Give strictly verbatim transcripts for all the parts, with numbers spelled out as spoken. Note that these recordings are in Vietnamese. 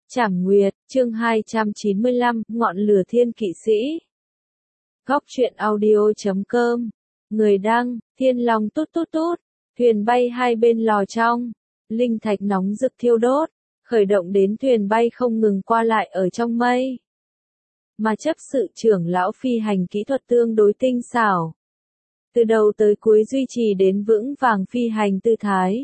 Trảm Nguyệt, chương hai trăm chín mươi lăm, Ngọn lửa thiên kỵ sĩ. Góc truyện audio chấm com. Người đăng, Thiên Long tút tút tút. Thuyền bay hai bên lò trong. Linh thạch nóng rực thiêu đốt. Khởi động đến thuyền bay không ngừng qua lại ở trong mây. Mà chấp sự trưởng lão phi hành kỹ thuật tương đối tinh xảo. Từ đầu tới cuối duy trì đến vững vàng phi hành tư thái.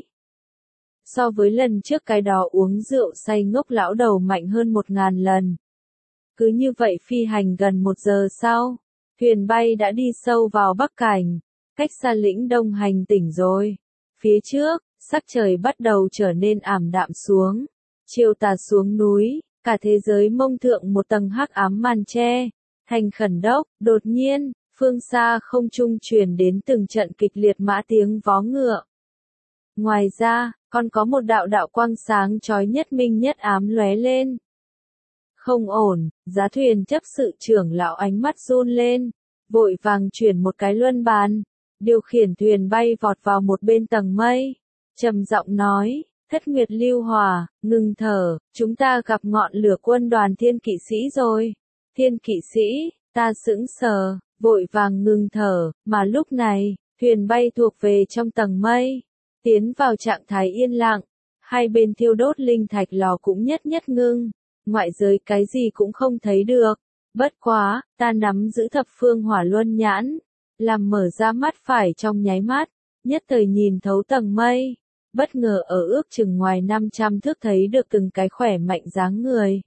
So với lần trước cái đó uống rượu say ngốc lão đầu mạnh hơn một ngàn lần. Cứ như vậy phi hành gần một giờ sau, thuyền bay đã đi sâu vào Bắc Cảnh, cách xa lĩnh Đông Hành tỉnh rồi. Phía trước, sắc trời bắt đầu trở nên ảm đạm xuống. Chiều tà xuống núi, cả thế giới mông thượng một tầng hắc ám màn che. Thành Khẩn Đốc, đột nhiên, phương xa không trung truyền đến từng trận kịch liệt mã tiếng vó ngựa. Ngoài ra, còn có một đạo đạo quang sáng chói nhất minh nhất ám lóe lên. Không ổn, giá thuyền chấp sự trưởng lão ánh mắt run lên, vội vàng chuyển một cái luân bàn, điều khiển thuyền bay vọt vào một bên tầng mây, trầm giọng nói, Thất Nguyệt Lưu Hòa, ngừng thở, chúng ta gặp ngọn lửa quân đoàn thiên kỵ sĩ rồi. Thiên kỵ sĩ, ta sững sờ, vội vàng ngừng thở, mà lúc này, thuyền bay thuộc về trong tầng mây. Tiến vào trạng thái yên lặng, hai bên thiêu đốt linh thạch lò cũng nhất nhất ngưng, ngoại giới cái gì cũng không thấy được. Bất quá, ta nắm giữ thập phương hỏa luân nhãn, làm mở ra mắt phải trong nháy mắt, nhất thời nhìn thấu tầng mây, bất ngờ ở ước chừng ngoài năm trăm thước thấy được từng cái khỏe mạnh dáng người.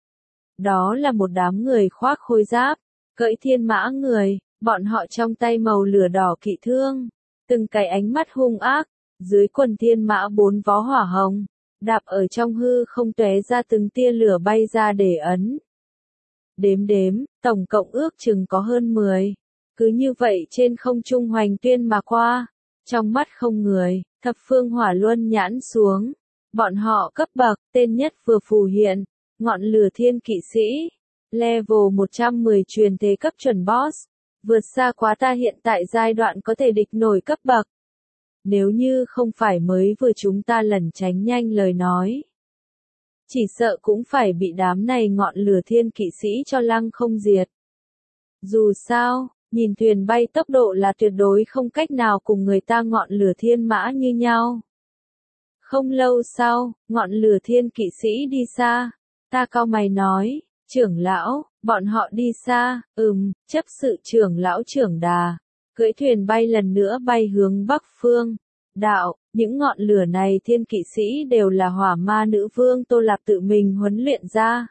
Đó là một đám người khoác khôi giáp, cưỡi thiên mã người, bọn họ trong tay màu lửa đỏ kỵ thương, từng cái ánh mắt hung ác. Dưới quần thiên mã bốn vó hỏa hồng, đạp ở trong hư không tóe ra từng tia lửa bay ra để ấn. Đếm đếm, tổng cộng ước chừng có hơn mười. Cứ như vậy trên không trung hoành tuyên mà qua. Trong mắt không người, thập phương hỏa luân nhãn xuống. Bọn họ cấp bậc, tên nhất vừa phù hiện. Ngọn lửa thiên kỵ sĩ. Level một trăm mười truyền thế cấp chuẩn boss. Vượt xa quá ta hiện tại giai đoạn có thể địch nổi cấp bậc. Nếu như không phải mới vừa chúng ta lẩn tránh nhanh lời nói. Chỉ sợ cũng phải bị đám này ngọn lửa thiên kỵ sĩ cho lăng không diệt. Dù sao, nhìn thuyền bay tốc độ là tuyệt đối không cách nào cùng người ta ngọn lửa thiên mã như nhau. Không lâu sau, ngọn lửa thiên kỵ sĩ đi xa. Ta cau mày nói, trưởng lão, bọn họ đi xa, ừm, chấp sự trưởng lão trưởng đà. Cưỡi thuyền bay lần nữa bay hướng Bắc Phương. Đạo, những ngọn lửa này thiên kỵ sĩ đều là hỏa ma nữ vương Tô Lạp tự mình huấn luyện ra.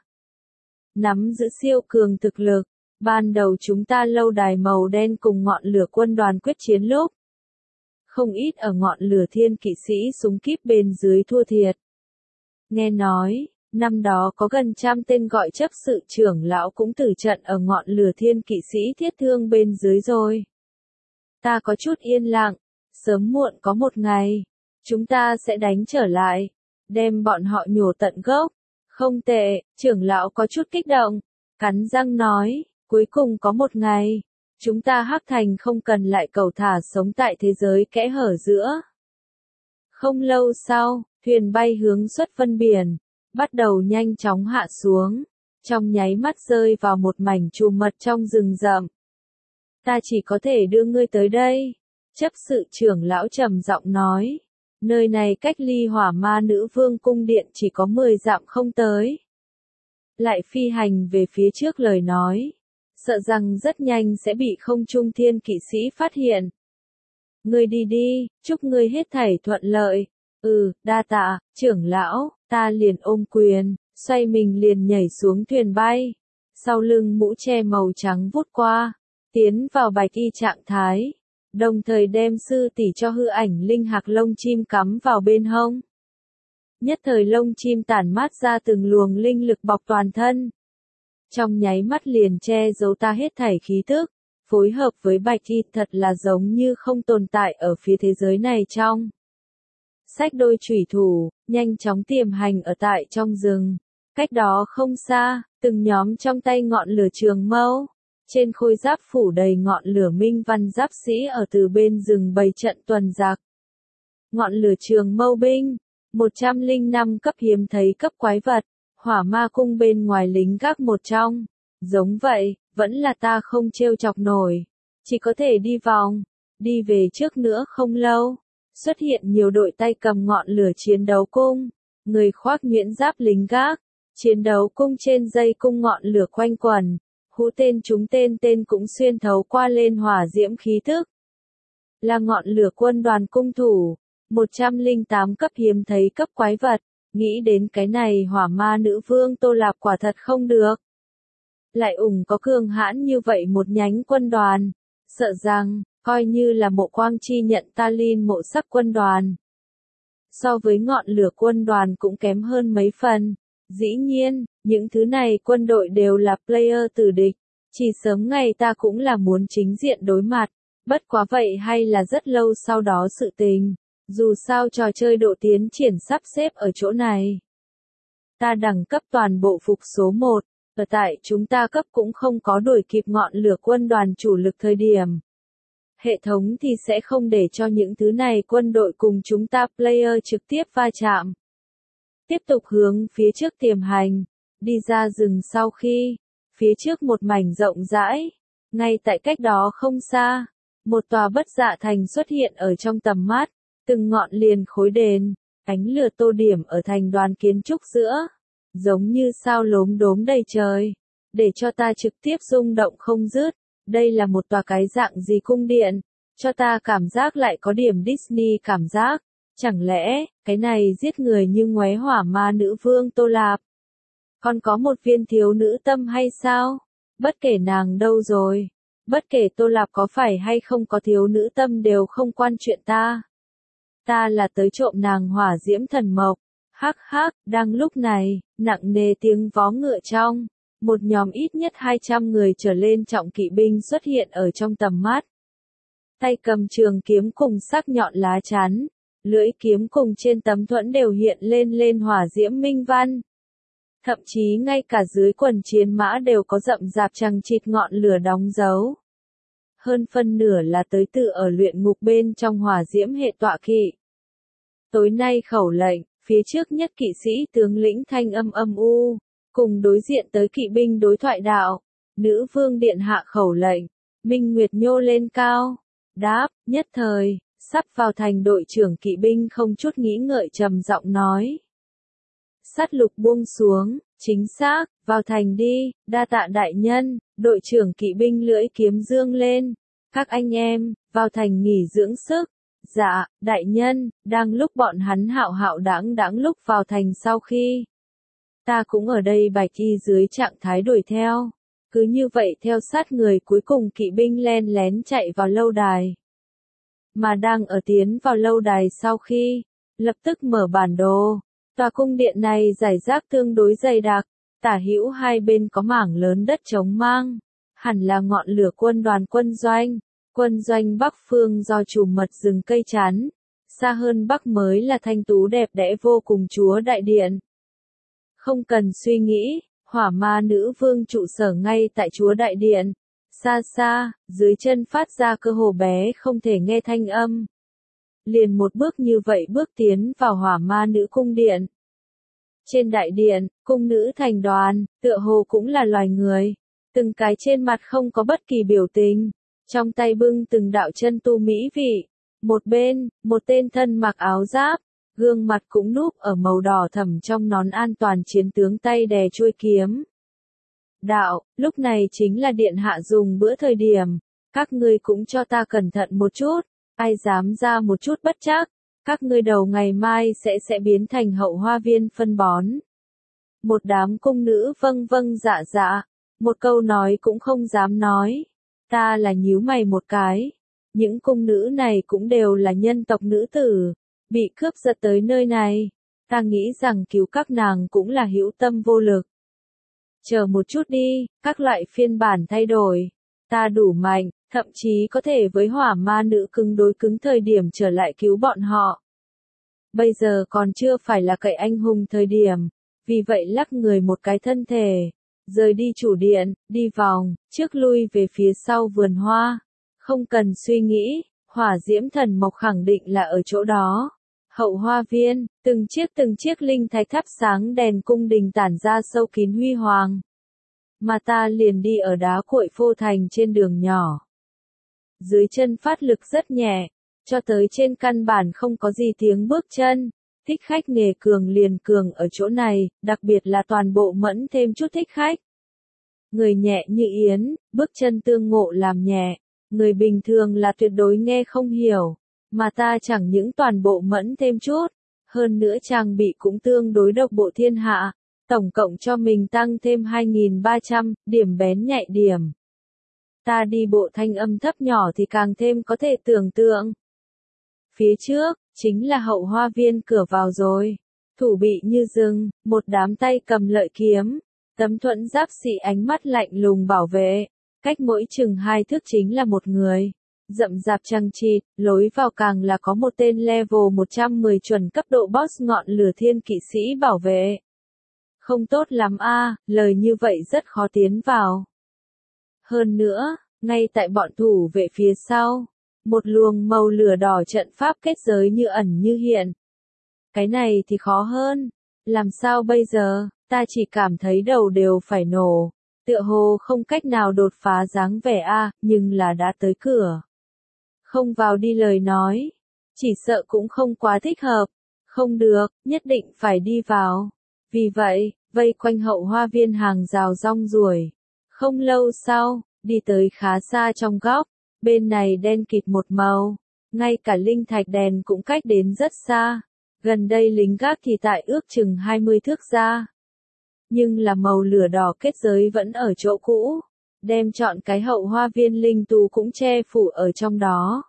Nắm giữ siêu cường thực lực, ban đầu chúng ta lâu đài màu đen cùng ngọn lửa quân đoàn quyết chiến lúc. Không ít ở ngọn lửa thiên kỵ sĩ súng kíp bên dưới thua thiệt. Nghe nói, năm đó có gần trăm tên gọi chấp sự trưởng lão cũng tử trận ở ngọn lửa thiên kỵ sĩ thiết thương bên dưới rồi. Ta có chút yên lặng, sớm muộn có một ngày, chúng ta sẽ đánh trở lại, đem bọn họ nhổ tận gốc. Không tệ, trưởng lão có chút kích động, cắn răng nói, cuối cùng có một ngày, chúng ta Hắc Thành không cần lại cầu thả sống tại thế giới kẽ hở giữa. Không lâu sau, thuyền bay hướng xuất vân biển, bắt đầu nhanh chóng hạ xuống, trong nháy mắt rơi vào một mảnh trùm mật trong rừng rậm. Ta chỉ có thể đưa ngươi tới đây. Chấp sự trưởng lão trầm giọng nói. Nơi này cách ly hỏa ma nữ vương cung điện chỉ có mười dặm không tới. Lại phi hành về phía trước lời nói. Sợ rằng rất nhanh sẽ bị không trung thiên kỵ sĩ phát hiện. Ngươi đi đi, chúc ngươi hết thảy thuận lợi. Ừ, đa tạ, trưởng lão, ta liền ôm quyền, xoay mình liền nhảy xuống thuyền bay. Sau lưng mũ che màu trắng vút qua. Tiến vào bạch y trạng thái, đồng thời đem sư tỷ cho hư ảnh linh hạc lông chim cắm vào bên hông. Nhất thời lông chim tản mát ra từng luồng linh lực bọc toàn thân. Trong nháy mắt liền che giấu ta hết thảy khí tức, phối hợp với bạch y thật là giống như không tồn tại ở phía thế giới này trong. Xách đôi chủy thủ, nhanh chóng tiềm hành ở tại trong rừng. Cách đó không xa, từng nhóm trong tay ngọn lửa trường mâu. Trên khôi giáp phủ đầy ngọn lửa minh văn giáp sĩ ở từ bên rừng bày trận tuần giặc. Ngọn lửa trường mâu binh, một trăm lẻ năm cấp hiếm thấy cấp quái vật, Hỏa ma cung bên ngoài lính gác một trong. Giống vậy, vẫn là ta không trêu chọc nổi. Chỉ có thể đi vòng. Đi về trước nữa không lâu. Xuất hiện nhiều đội tay cầm ngọn lửa chiến đấu cung. Người khoác nhuyễn giáp lính gác. Chiến đấu cung trên dây cung ngọn lửa quanh quẩn. Hũ tên chúng tên tên cũng xuyên thấu qua lên hỏa diễm khí thức. Là ngọn lửa quân đoàn cung thủ. một trăm lẻ tám cấp hiếm thấy cấp quái vật. Nghĩ đến cái này hỏa ma nữ vương Tô Lạp quả thật không được. Lại ủng có cường hãn như vậy một nhánh quân đoàn. Sợ rằng, coi như là mộ quang chi nhận ta linh mộ sắc quân đoàn. So với ngọn lửa quân đoàn cũng kém hơn mấy phần. Dĩ nhiên, những thứ này quân đội đều là player tử địch. Chỉ sớm ngày ta cũng là muốn chính diện đối mặt. Bất quá vậy hay là rất lâu sau đó sự tình. Dù sao trò chơi độ tiến triển sắp xếp ở chỗ này. Ta đẳng cấp toàn bộ phục số một. Ở tại chúng ta cấp cũng không có đuổi kịp ngọn lửa quân đoàn chủ lực thời điểm. Hệ thống thì sẽ không để cho những thứ này quân đội cùng chúng ta player trực tiếp va chạm. Tiếp tục hướng phía trước tiềm hành. Đi ra rừng sau khi. Phía trước một mảnh rộng rãi. Ngay tại cách đó không xa. Một tòa bất dạ thành xuất hiện ở trong tầm mắt. Từng ngọn liền khối đền. Ánh lửa tô điểm ở thành đoàn kiến trúc giữa. Giống như sao lốm đốm đầy trời. Để cho ta trực tiếp rung động không dứt. Đây là một tòa cái dạng gì cung điện. Cho ta cảm giác lại có điểm Disney cảm giác. Chẳng lẽ, cái này giết người như ngoé hỏa ma nữ vương Tô Lạp. Còn có một viên thiếu nữ tâm hay sao? Bất kể nàng đâu rồi. Bất kể Tô Lạp có phải hay không có thiếu nữ tâm đều không quan chuyện ta. Ta là tới trộm nàng hỏa diễm thần mộc. Hắc hắc, đang lúc này, nặng nề tiếng vó ngựa trong. Một nhóm ít nhất hai trăm người trở lên trọng kỵ binh xuất hiện ở trong tầm mắt. Tay cầm trường kiếm cùng sắc nhọn lá chắn. Lưỡi kiếm cùng trên tấm thuẫn đều hiện lên lên hỏa diễm minh văn. Thậm chí ngay cả dưới quần chiến mã đều có rậm rạp chằng chịt ngọn lửa đóng dấu. Hơn phân nửa là tới tự ở luyện ngục bên trong hỏa diễm hệ tọa kỵ. Tối nay khẩu lệnh, phía trước nhất kỵ sĩ tướng lĩnh thanh âm âm u, cùng đối diện tới kỵ binh đối thoại đạo. Nữ vương điện hạ khẩu lệnh, Minh Nguyệt nhô lên cao. Đáp, nhất thời, sắp vào thành đội trưởng kỵ binh không chút nghĩ ngợi trầm giọng nói. Sắt lục buông xuống, chính xác, vào thành đi, đa tạ đại nhân, đội trưởng kỵ binh lưỡi kiếm dương lên. Các anh em, vào thành nghỉ dưỡng sức. Dạ, đại nhân, đang lúc bọn hắn hạo hạo đãng đãng lúc vào thành sau khi. Ta cũng ở đây bạch y dưới trạng thái đuổi theo. Cứ như vậy theo sát người cuối cùng kỵ binh len lén chạy vào lâu đài. Mà đang ở tiến vào lâu đài sau khi, lập tức mở bản đồ. Tòa cung điện này giải rác tương đối dày đặc, tả hữu hai bên có mảng lớn đất trống mang. Hẳn là ngọn lửa quân đoàn quân doanh. Quân doanh Bắc Phương do trùm mật rừng cây chắn. Xa hơn Bắc mới là thanh tú đẹp đẽ vô cùng chúa đại điện. Không cần suy nghĩ, hỏa ma nữ vương trụ sở ngay tại chúa đại điện. Xa xa, dưới chân phát ra cơ hồ bé không thể nghe thanh âm. Liền một bước như vậy bước tiến vào hỏa ma nữ cung điện. Trên đại điện, cung nữ thành đoàn, tựa hồ cũng là loài người. Từng cái trên mặt không có bất kỳ biểu tình. Trong tay bưng từng đạo chân tu mỹ vị. Một bên, một tên thân mặc áo giáp. Gương mặt cũng núp ở màu đỏ thẫm trong nón an toàn chiến tướng tay đè chuôi kiếm. Đạo, lúc này chính là điện hạ dùng bữa thời điểm. Các ngươi cũng cho ta cẩn thận một chút. Ai dám ra một chút bất trắc. Các ngươi đầu ngày mai sẽ sẽ biến thành hậu hoa viên phân bón. Một đám cung nữ vâng vâng dạ dạ. Một câu nói cũng không dám nói. Ta là nhíu mày một cái. Những cung nữ này cũng đều là nhân tộc nữ tử. Bị cướp giật tới nơi này. Ta nghĩ rằng cứu các nàng cũng là hữu tâm vô lực. Chờ một chút đi, các loại phiên bản thay đổi. Ta đủ mạnh, thậm chí có thể với hỏa ma nữ cứng đối cứng thời điểm trở lại cứu bọn họ. Bây giờ còn chưa phải là cậy anh hùng thời điểm. Vì vậy lắc người một cái thân thể. Rời đi chủ điện, đi vòng, trước lui về phía sau vườn hoa. Không cần suy nghĩ, hỏa diễm thần mộc khẳng định là ở chỗ đó. Hậu hoa viên, từng chiếc từng chiếc linh thạch thắp sáng đèn cung đình tản ra sâu kín huy hoàng. Mà ta liền đi ở đá cuội phô thành trên đường nhỏ. Dưới chân phát lực rất nhẹ, cho tới trên căn bản không có gì tiếng bước chân. Thích khách nghề cường liền cường ở chỗ này, đặc biệt là toàn bộ mẫn thêm chút thích khách. Người nhẹ như yến, bước chân tương ngộ làm nhẹ, người bình thường là tuyệt đối nghe không hiểu, mà ta chẳng những toàn bộ mẫn thêm chút, hơn nữa trang bị cũng tương đối độc bộ thiên hạ, tổng cộng cho mình tăng thêm hai nghìn ba trăm điểm bén nhạy điểm. Ta đi bộ thanh âm thấp nhỏ thì càng thêm có thể tưởng tượng. Phía trước, chính là hậu hoa viên cửa vào rồi. Thủ bị như rừng, một đám tay cầm lợi kiếm, tấm thuẫn giáp xị ánh mắt lạnh lùng bảo vệ. Cách mỗi chừng hai thước chính là một người. Rậm rạp chằng chịt, lối vào càng là có một tên level một trăm mười chuẩn cấp độ boss ngọn lửa thiên kỵ sĩ bảo vệ. Không tốt lắm a, lời như vậy rất khó tiến vào. Hơn nữa, ngay tại bọn thủ vệ phía sau, một luồng màu lửa đỏ trận pháp kết giới như ẩn như hiện. Cái này thì khó hơn. Làm sao bây giờ, ta chỉ cảm thấy đầu đều phải nổ. Tựa hồ không cách nào đột phá dáng vẻ a, nhưng là đã tới cửa. Không vào đi lời nói. Chỉ sợ cũng không quá thích hợp. Không được, nhất định phải đi vào. Vì vậy, vây quanh hậu hoa viên hàng rào rong ruổi. Không lâu sau, đi tới khá xa trong góc. Bên này đen kịt một màu, ngay cả linh thạch đèn cũng cách đến rất xa. Gần đây lính gác thì tại ước chừng hai mươi thước ra. Nhưng là màu lửa đỏ kết giới vẫn ở chỗ cũ, đem chọn cái hậu hoa viên linh tù cũng che phủ ở trong đó.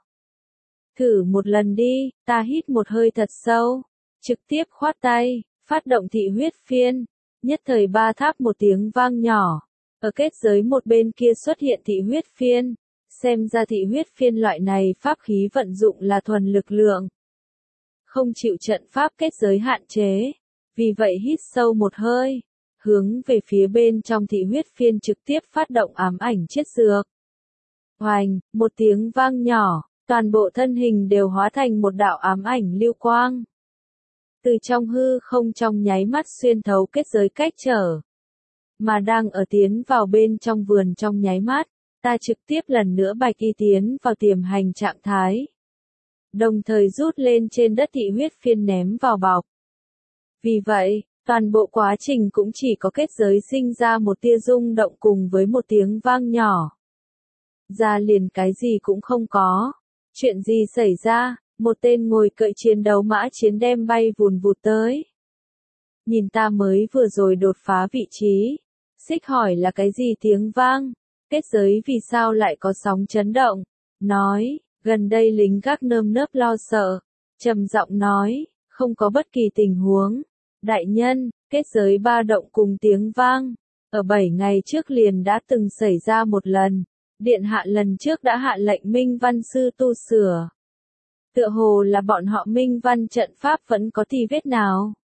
Thử một lần đi, ta hít một hơi thật sâu, trực tiếp khoát tay, phát động thị huyết phiên, nhất thời ba tháp một tiếng vang nhỏ. Ở kết giới một bên kia xuất hiện thị huyết phiên. Xem ra thị huyết phiên loại này pháp khí vận dụng là thuần lực lượng. Không chịu trận pháp kết giới hạn chế. Vì vậy hít sâu một hơi. Hướng về phía bên trong thị huyết phiên trực tiếp phát động ám ảnh chiết dược. Hoành, một tiếng vang nhỏ, toàn bộ thân hình đều hóa thành một đạo ám ảnh lưu quang. Từ trong hư không trong nháy mắt xuyên thấu kết giới cách trở. Mà đang ở tiến vào bên trong vườn trong nháy mắt. Ta trực tiếp lần nữa bạch y tiến vào tiềm hành trạng thái. Đồng thời rút lên trên đất thị huyết phiên ném vào bọc. Vì vậy, toàn bộ quá trình cũng chỉ có kết giới sinh ra một tia rung động cùng với một tiếng vang nhỏ. Ra liền cái gì cũng không có. Chuyện gì xảy ra, một tên ngồi cậy chiến đấu mã chiến đem bay vùn vụt tới. Nhìn ta mới vừa rồi đột phá vị trí. Xích hỏi là cái gì tiếng vang. Kết giới vì sao lại có sóng chấn động? Nói, gần đây lính gác nơm nớp lo sợ. Trầm giọng nói, không có bất kỳ tình huống. Đại nhân, kết giới ba động cùng tiếng vang. Ở bảy ngày trước liền đã từng xảy ra một lần. Điện hạ lần trước đã hạ lệnh Minh Văn Sư tu sửa. Tựa hồ là bọn họ Minh Văn trận pháp vẫn có tì vết nào.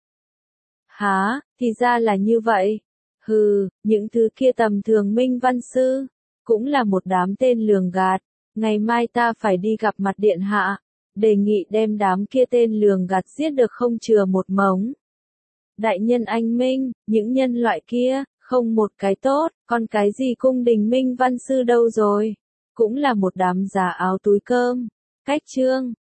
Hả, thì ra là như vậy. Hừ, những thứ kia tầm thường Minh Văn Sư. Cũng là một đám tên lường gạt, ngày mai ta phải đi gặp mặt điện hạ, đề nghị đem đám kia tên lường gạt giết được không chừa một mống. Đại nhân anh Minh, những nhân loại kia, không một cái tốt, còn cái gì cung đình Minh Văn Sư đâu rồi, cũng là một đám giả áo túi cơm. Cách chương